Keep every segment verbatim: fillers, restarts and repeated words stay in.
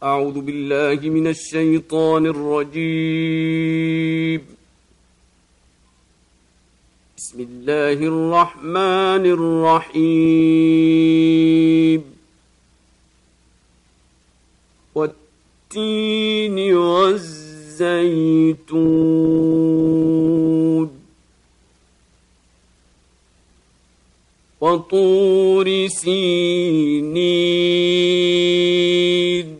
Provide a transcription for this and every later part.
أعوذ بالله من الشيطان الرجيم. بسم الله الرحمن الرحيم. والتين والزيتون وطور سينين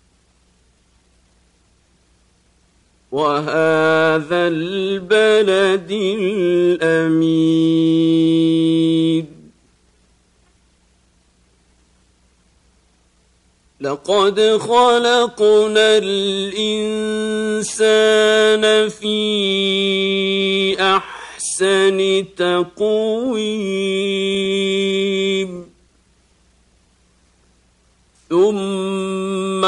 وهذا البلد الأمين. لقد خلقنا الإنسان في أحسن تقويم ثم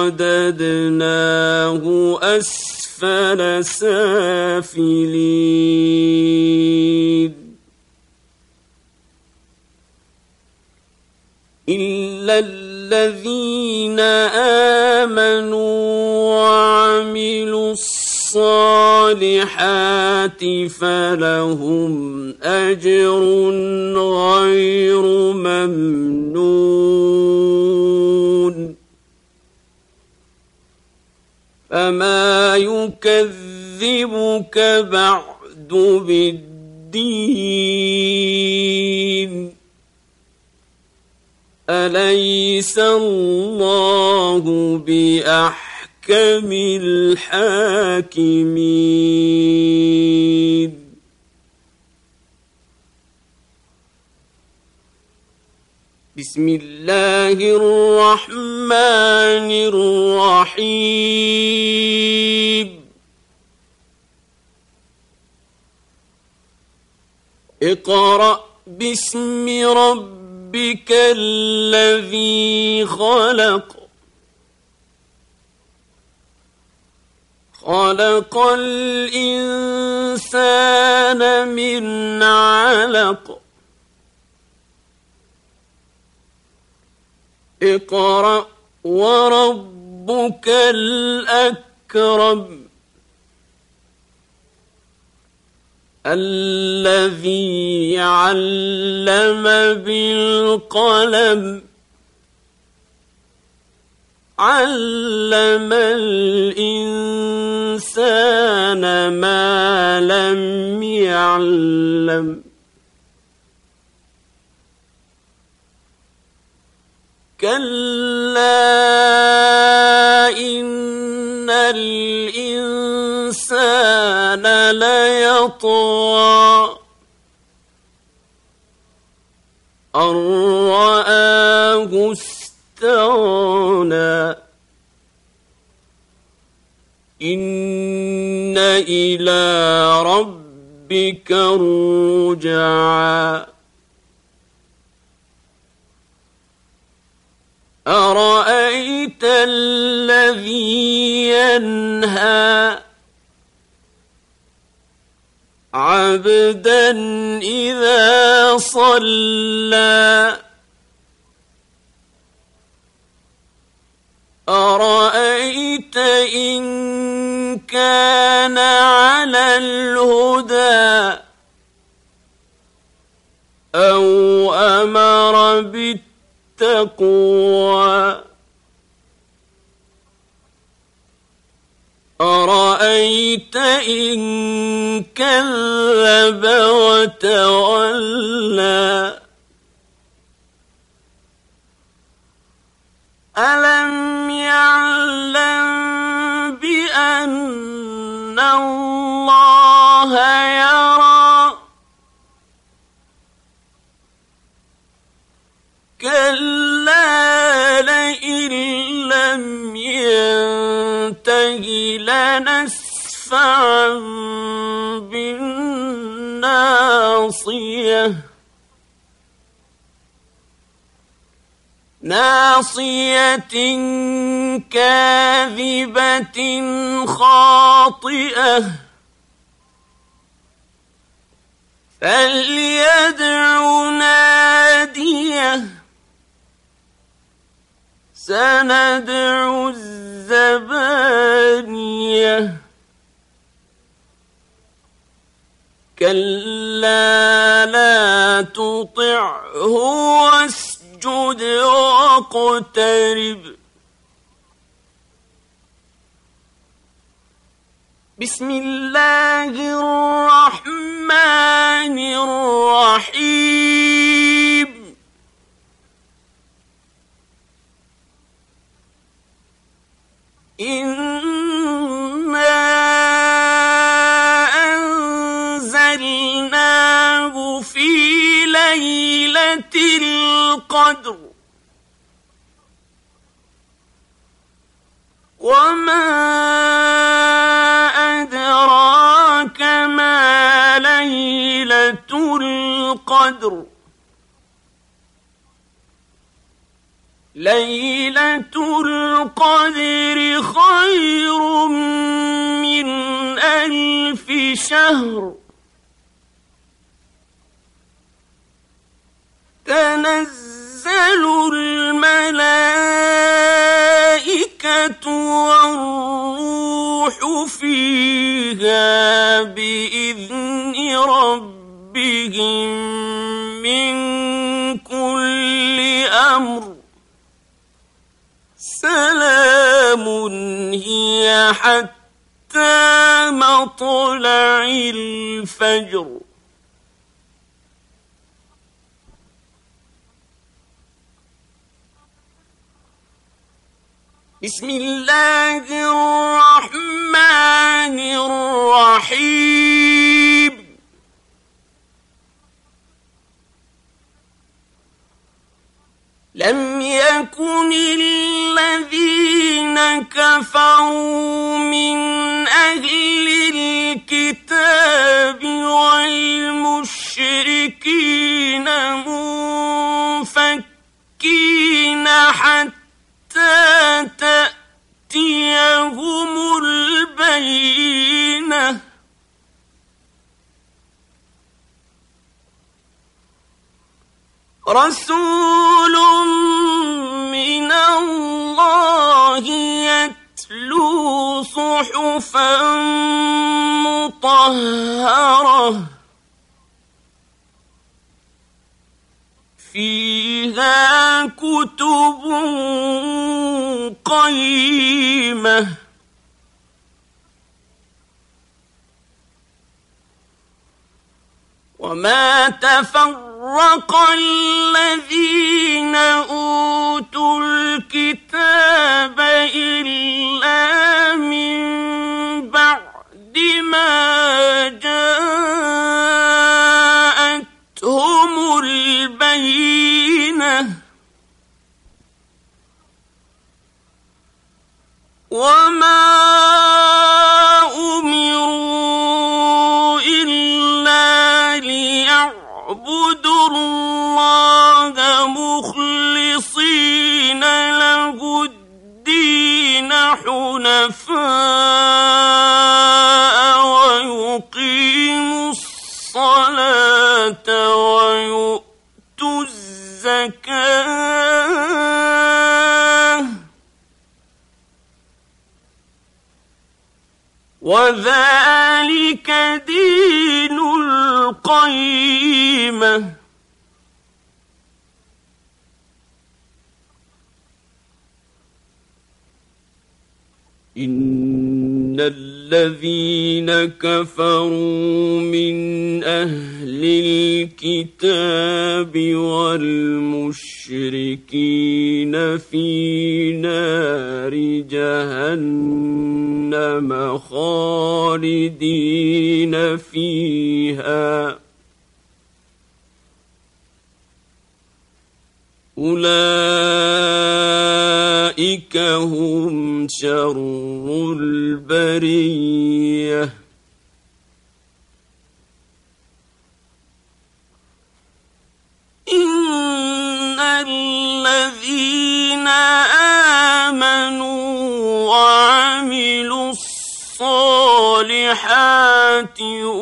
رددناه أسفل سافلين إلا الذين آمنوا وعملوا الصالحات فلهم أجر غير ممنون. فما يكذبك بعد بالدين أليس الله بأحكم الحاكمين. بسم الله الرحمن الرحيم. اقرأ باسم ربك الذي خلق خلق الإنسان من علق اقرأ وربك الأكرم الذي علم بالقلم علم الإنسان ما لم يعلم. كلا إن الإنسان ليطغى أن رآه استغنى إن إلى ربك الرجعى. أرأيت الذي ينهى عبدا إذا صلى أرأيت إن كان على الهدى أو أمر بالتقوى أرأيت إن كذب وتولى ألم يعلم بأن الله يرى كلا لئن لم ينته لنسفعا بالناصية ناصية كاذبة خاطئة فليدع ناديه سندع الزبانية كلا لا تطعه واسجد واقترب بسم الله الرحمن الرحيم إنا أنزلناه في ليلة القدر وما أدراك ما ليلة القدر ليلة القدر خير من ألف شهر تنزل الملائكة والروح فيها بإذن ربهم من كل أمر سلام هي حتى مطلع الفجر بسم الله الرحمن الرحيم لم يكن الذين كفروا من أهل الكتاب والمشركين منفكين حتى تأتيهم البينة رسول من الله يتلو صحفا مطهرة فيها كتب قيمة وما تفرق الذين أوتوا الكتاب إلا من بعد ما جاءتهم البينة وما أمروا إلا ليعبدوا الله مخلصين له الدين حنفاء ويقيموا الصلاة ويؤتوا الزكاة وذلك دين القيمة إن الذين كفروا من أهل الكتاب والمشركين في نار جهنم خالدين فيها أولئك هم شر البرية إن الذين آمنوا وعملوا الصالحات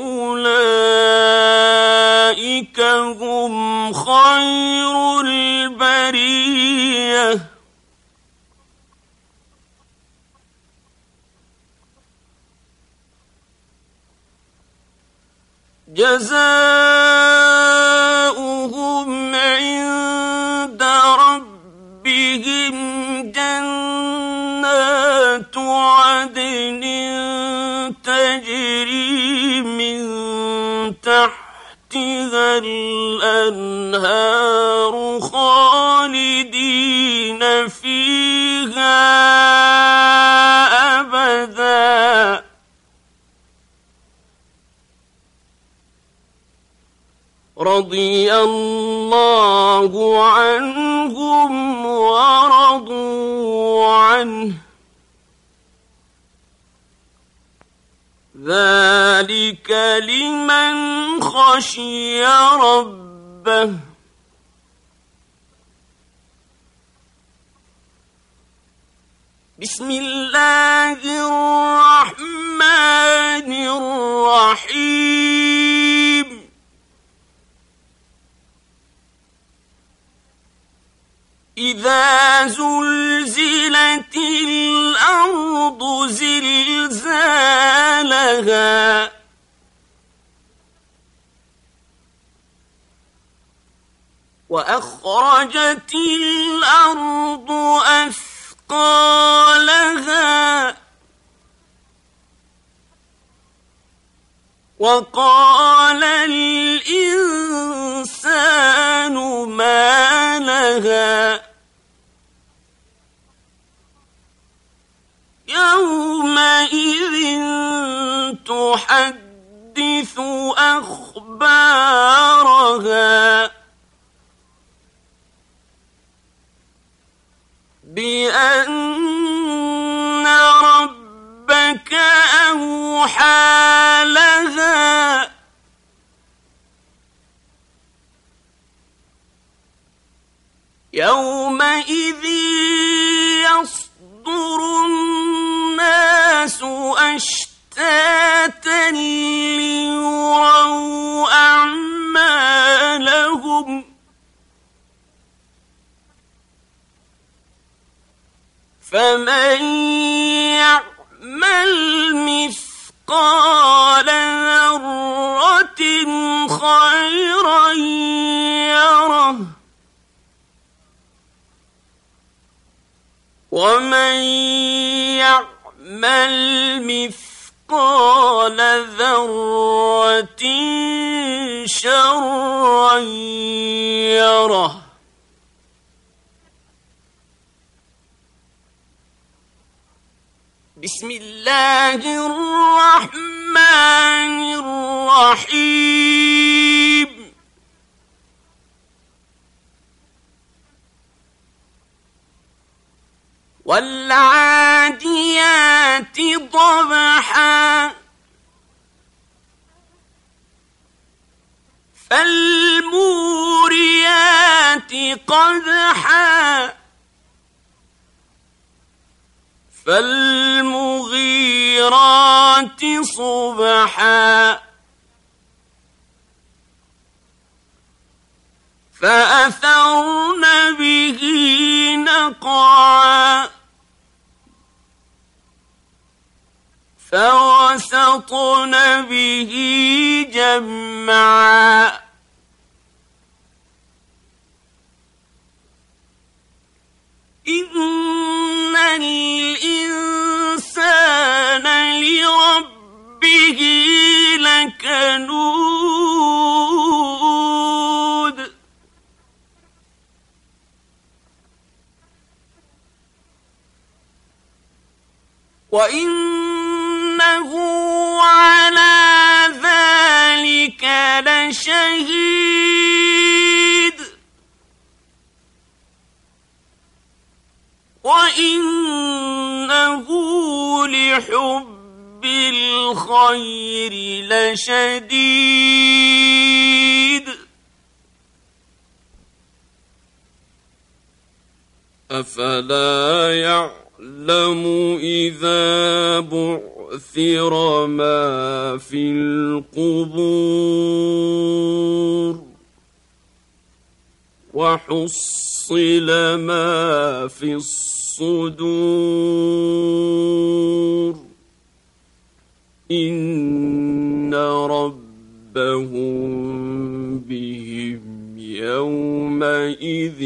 أولئك هم خير البرية جزاؤهم عند ربهم جنات عدن تجري من تحتها الأنهار خالدين فيها أبدا رضي الله عنهم ورضوا عنه ذلك لمن خشي ربه بسم الله الرحمن الرحيم إذا زلزلت الأرض زلزالها وأخرجت الأرض أثقالها وقال الإنسان ما لها يومئذ تحدث أخبارها بأن ربك أوحى لها يومئذ يصدر الناس أشتاتا ليروا أعمالهم فمن يعمل مثقال ذرة خيرا يره ومن يعمل مثقال ذرة شرا يره بسم الله الرحمن الرحيم والعاديات ضبحا فالموريات قدحا فالمغيرات صبحا فأثرن به نقعا فوسطن به جمعا إن الإنسان لربه لكنود وإنه على ذلك لشهيد وإنه لحب الخير لشديد أفلا يعلم إذا بعثر ما في القبور وحصل ما في الصدور إن ربك ربهم بهم يومئذ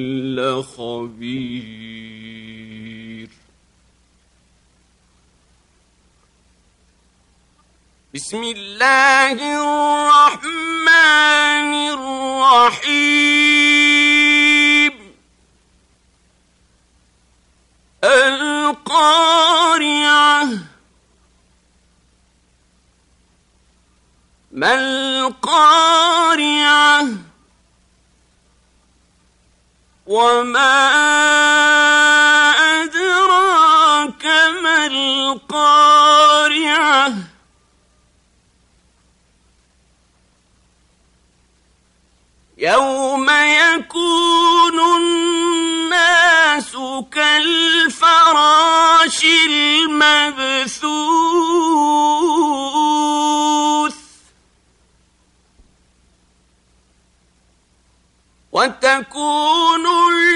لخبير. بسم الله الرحمن الرحيم. القارعة. ما القارعة وما أدراك ما القارعة. يوم يكون الناس كالفراش المبثوث وتكون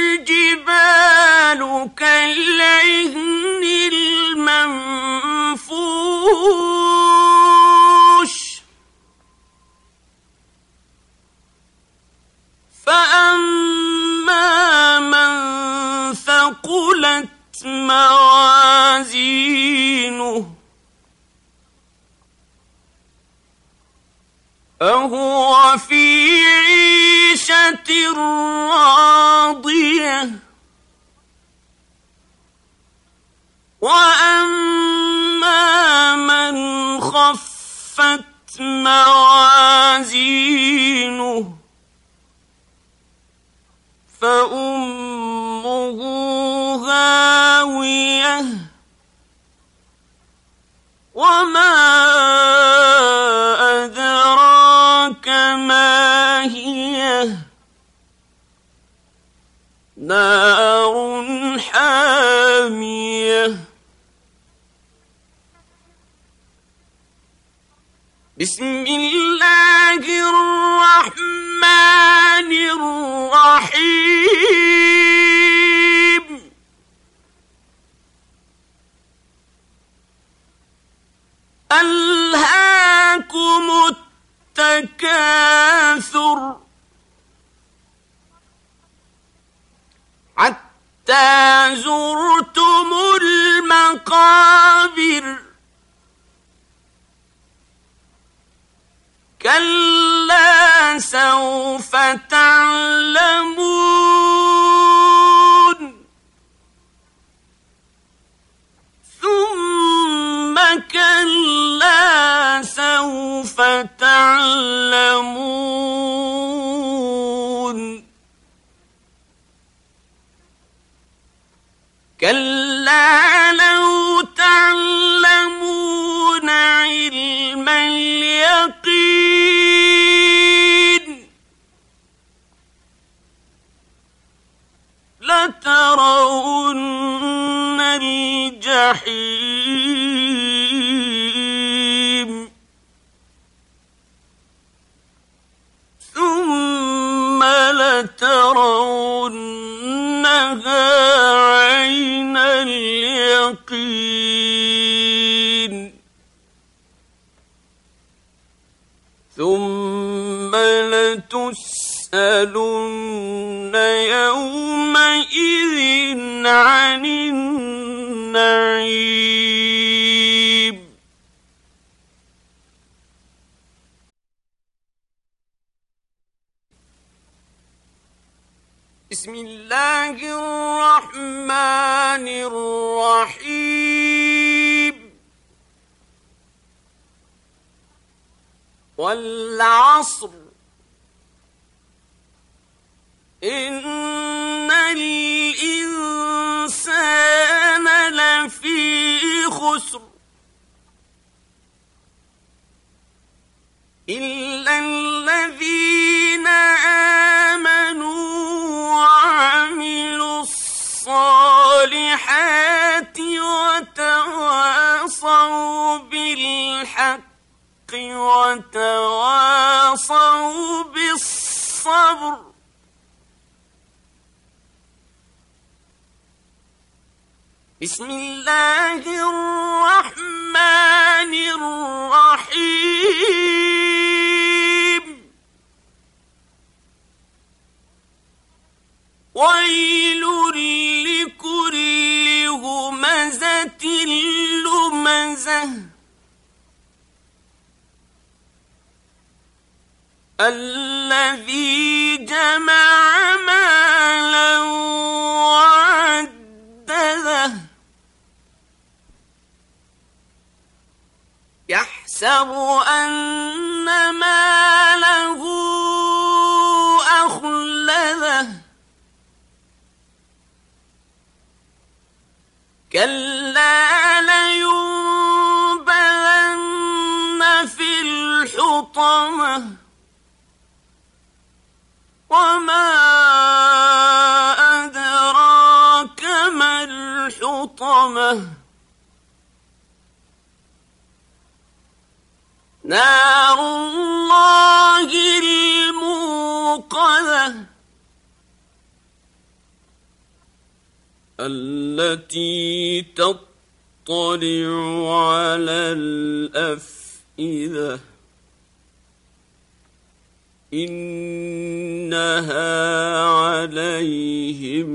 الجبال كالعهن المنفوش فأما من ثقلت موازينه فهو في عيشة راضية وأما من خفت موازينه فأمه هاوية وما أدراك ما هي نار حامية. بسم الله الرحمن الرحيم. ألهاكم التكاثر حتى زرتم المقابر كلا سوف تعلمون ثم كلا سوف تعلمون كلا لو تعلمون علم اليقين لترون الجحيم ثم لترونها عين اليقين ثم لتسألن يومئذ عن النعيم. بسم الله الرحمن الرحيم. والعصر إن الإنسان لفي خسر إلا الذين آمنوا وعملوا الصالحات وتواصوا بالحق وتواصوا بالصبر. بسم الله الرحمن الرحيم. ويل لكل همزة لمزة الذي جمع مالا وعدده يحسب أن ماله أخلده كلا لينبذن في الحطمة وما أدراك ما الحطمة نار الله الموقدة التي تطلع على الأفئدة إنها عليهم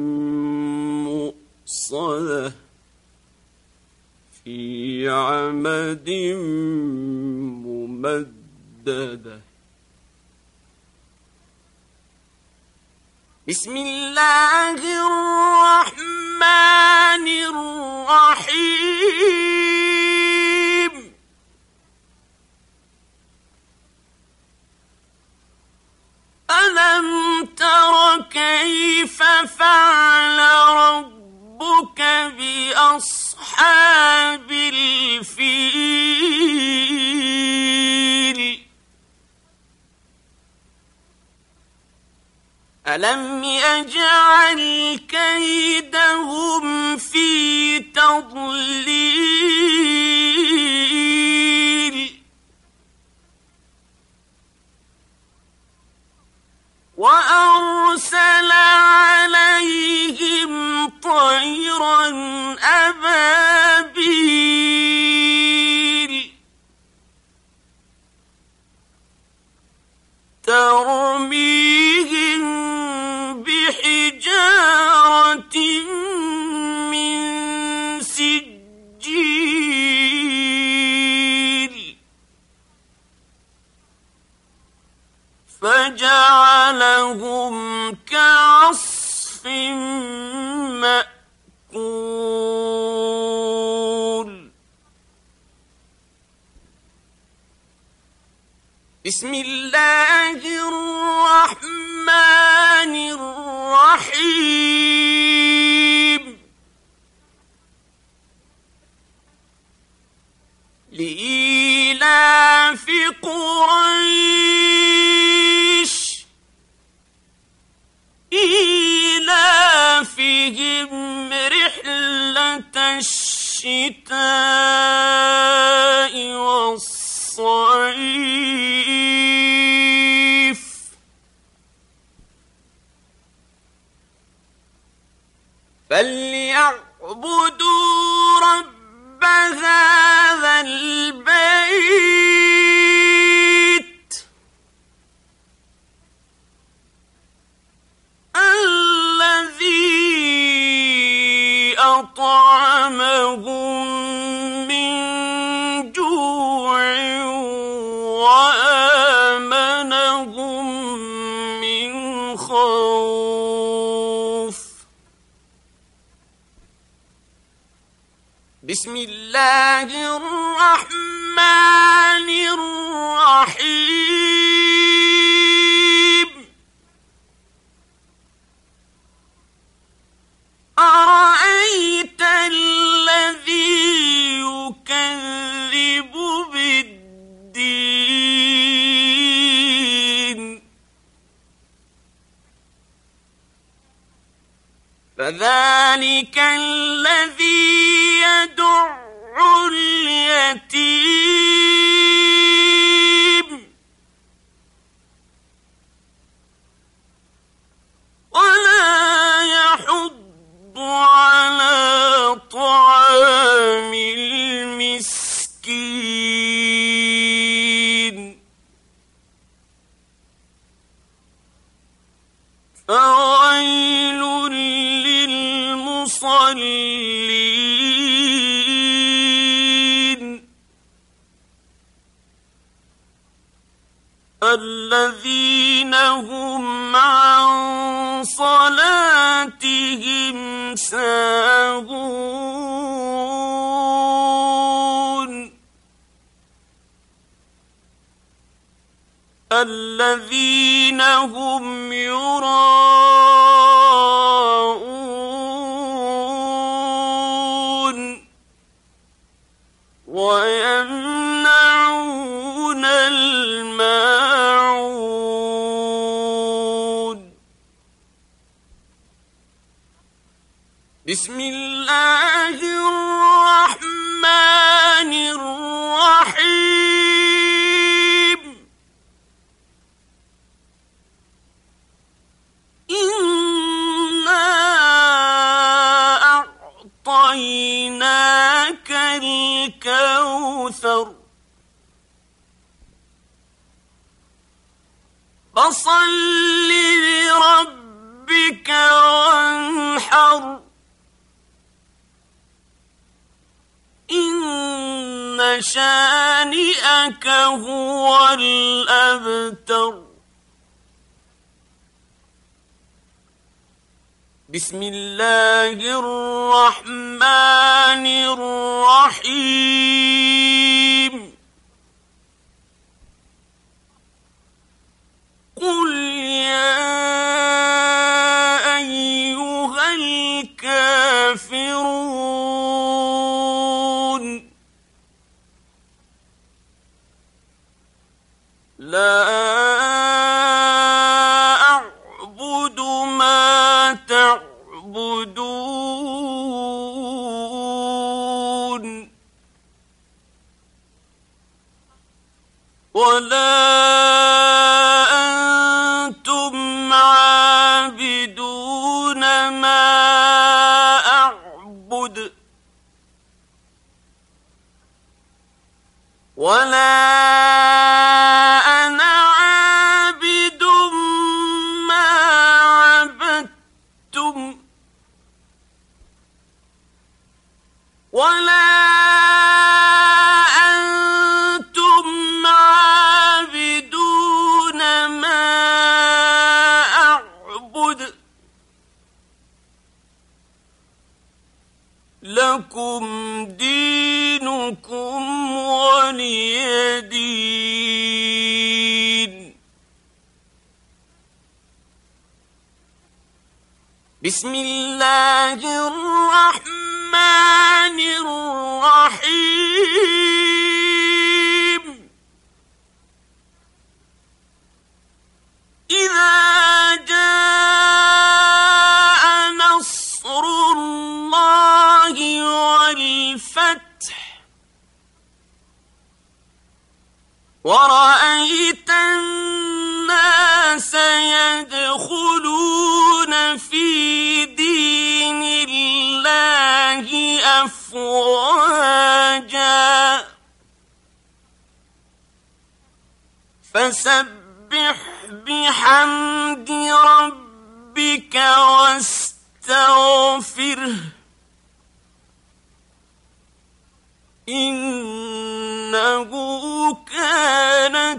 مؤصدة في عمد ممددة. بسم الله الرحمن الرحيم ألم تر كيف فعل ربك بأصحاب الفيل ألم يجعل كيدهم في تضليل وأرسل عليهم طيرا أبابيل ترميهم بحجارة من سجيل فجعلهم كعصف مأكول. بسم الله الرحمن الرحيم لإيلاف قريش إيلافهم رحلة الشتاء والصيف فليعبدوا رب هذا البيت الذي أطعمهم من جوع وآمنهم من خوف. بسم الله الرحمن الرحيم أرأيت الذي يكذب بالدين فذلك الذي يدع اليتيم ولا يحض على طعام المسكين فويل للمصلين الذين هم عن صلاتهم ساهون الذين هم يراءون ويمنعون الماعون بسم الله الرحمن الرحيم إنا أعطيناك الكوثر فصل لربك وانحر إن شانئك هو الأبتر بسم الله الرحمن الرحيم قل يا أيها الكافرون لا أعبد ما تعبدون ولا أنتم عابدون ما أعبد ولا أنا عابد ما عبدتم ولا أنتم عابدون ما أعبد لكم دينكم ولي دين بسم الله الرحمن الرحيم إذا جاء نصر الله والفتح ورأيت الناس يدخلون في دين الله أفواجا فسبح بحمد ربك واستغفره إنه كان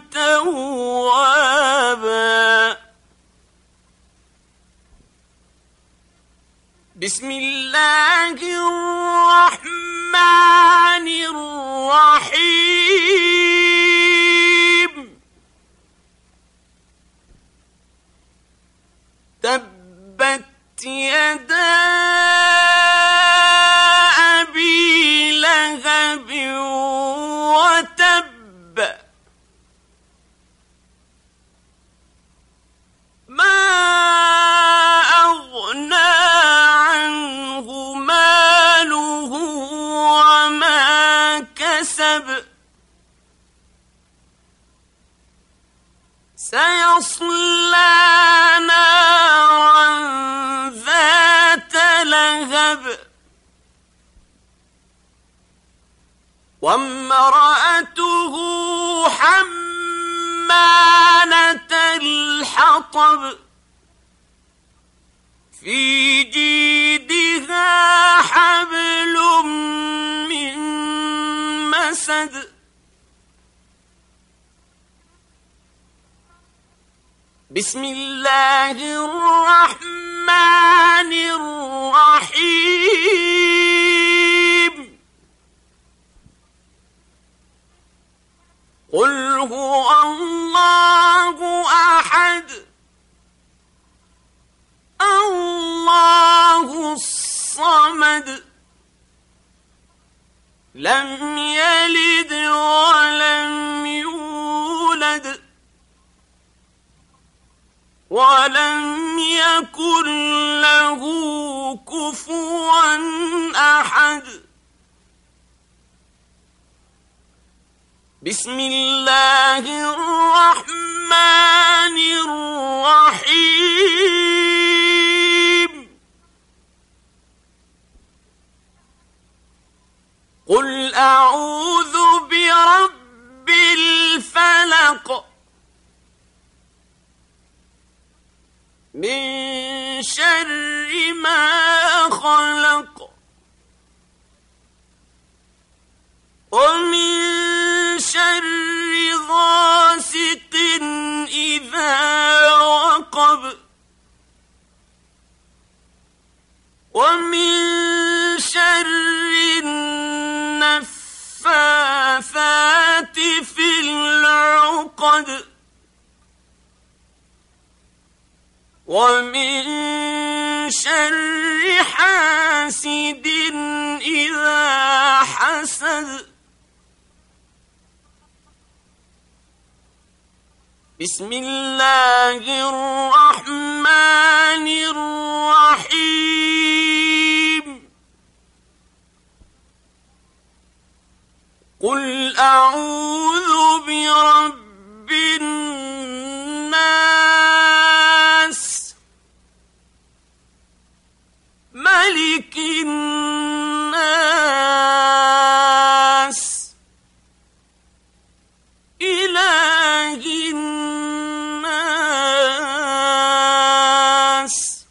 توابا بسم الله الرحمن الرحيم تبت يدا أبي لهب وتب ما أغنى عنه ماله وما كسب سيصلى نارا ذات لهب وامرأته حمالة الحطب في جيدها حبل من مسد بسم الله الرحمن الرحيم قل هو الله أحد الله الصمد لم يلد ولم يولد ولم يكن له كفوا أحد بسم الله الرحمن الرحيم قل أعوذ برب الفلق من شر ما خلق ومن شر غاسق إذا وقب ومن شر النفاثات في العقد ومن شر حاسد إذا حسد بسم الله الرحمن الرحيم قل أعوذ برب الناس ملك الناس إله الناس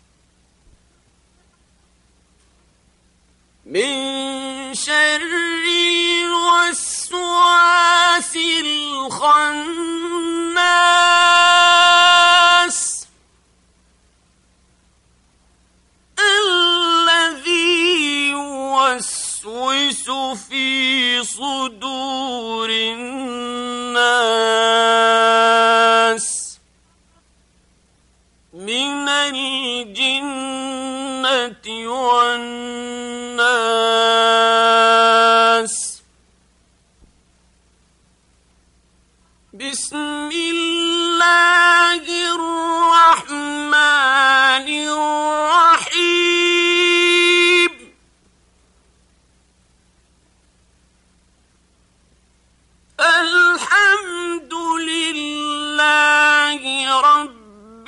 من شر الوسواس الخناس الذي يوسوس في صدور الناس من الجنة والناس بسم الله الرحمن الرحيم الحمد لله رب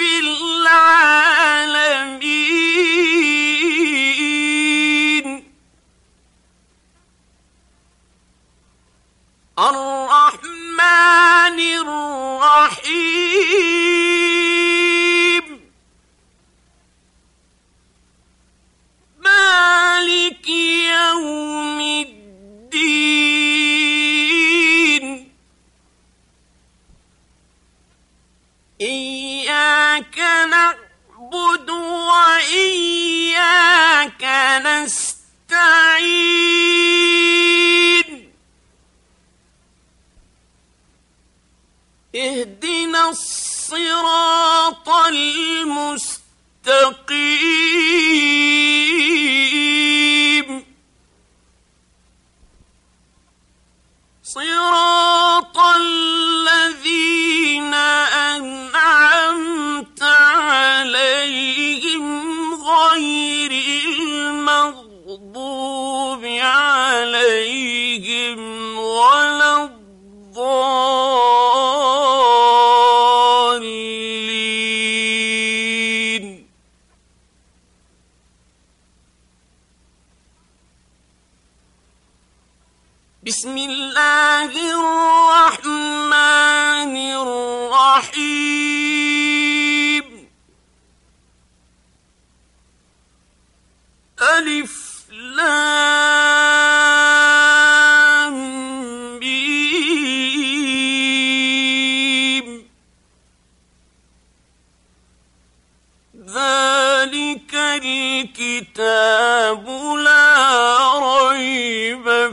العالمين الرحمن الرحيم مالك يوم الدين إياك نعبد وإياك نستعين اهدنا الصراط المستقيم صراط الذين أنعمت عليهم غير المغضوب عليهم ولا الضالين بسم الله الرحمن الرحيم ذلك الكتاب لا ريب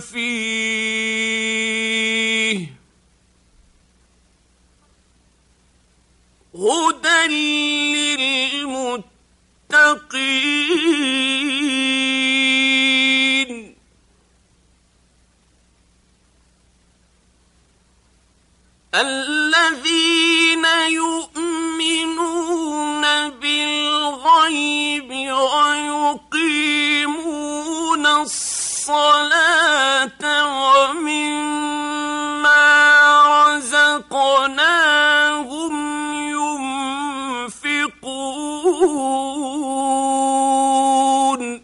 فيه هدى للمتقين الذين يؤمنون بالغيب ويقيمون الصلاة ومما رزقناهم ينفقون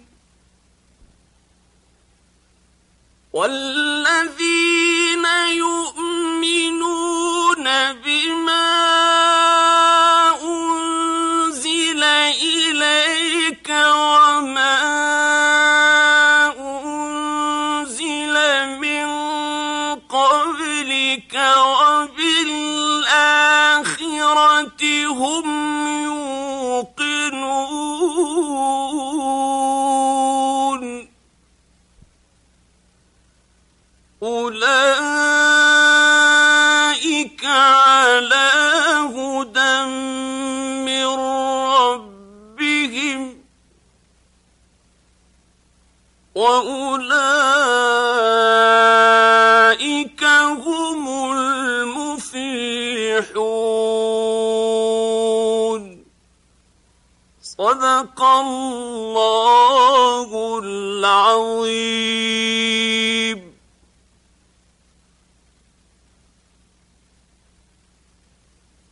والذين يؤمنون بما أنزل إليك وما أنزل من قبلك وبالآخرة هم يوقنون أولئك على هدى من ربهم وأولئك هم المفلحون صدق الله العظيم.